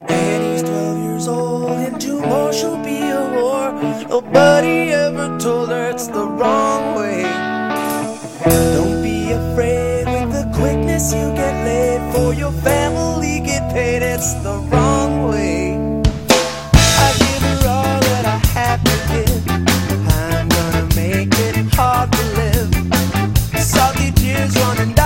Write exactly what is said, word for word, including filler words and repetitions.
When he's twelve years old and tomorrow she'll be a whore, nobody ever told her it's the wrong way. Don't be afraid with the quickness you get laid, for your family get paid, it's the wrong way. I give her all that I have to give, I'm gonna make it hard to live. Salty tears running down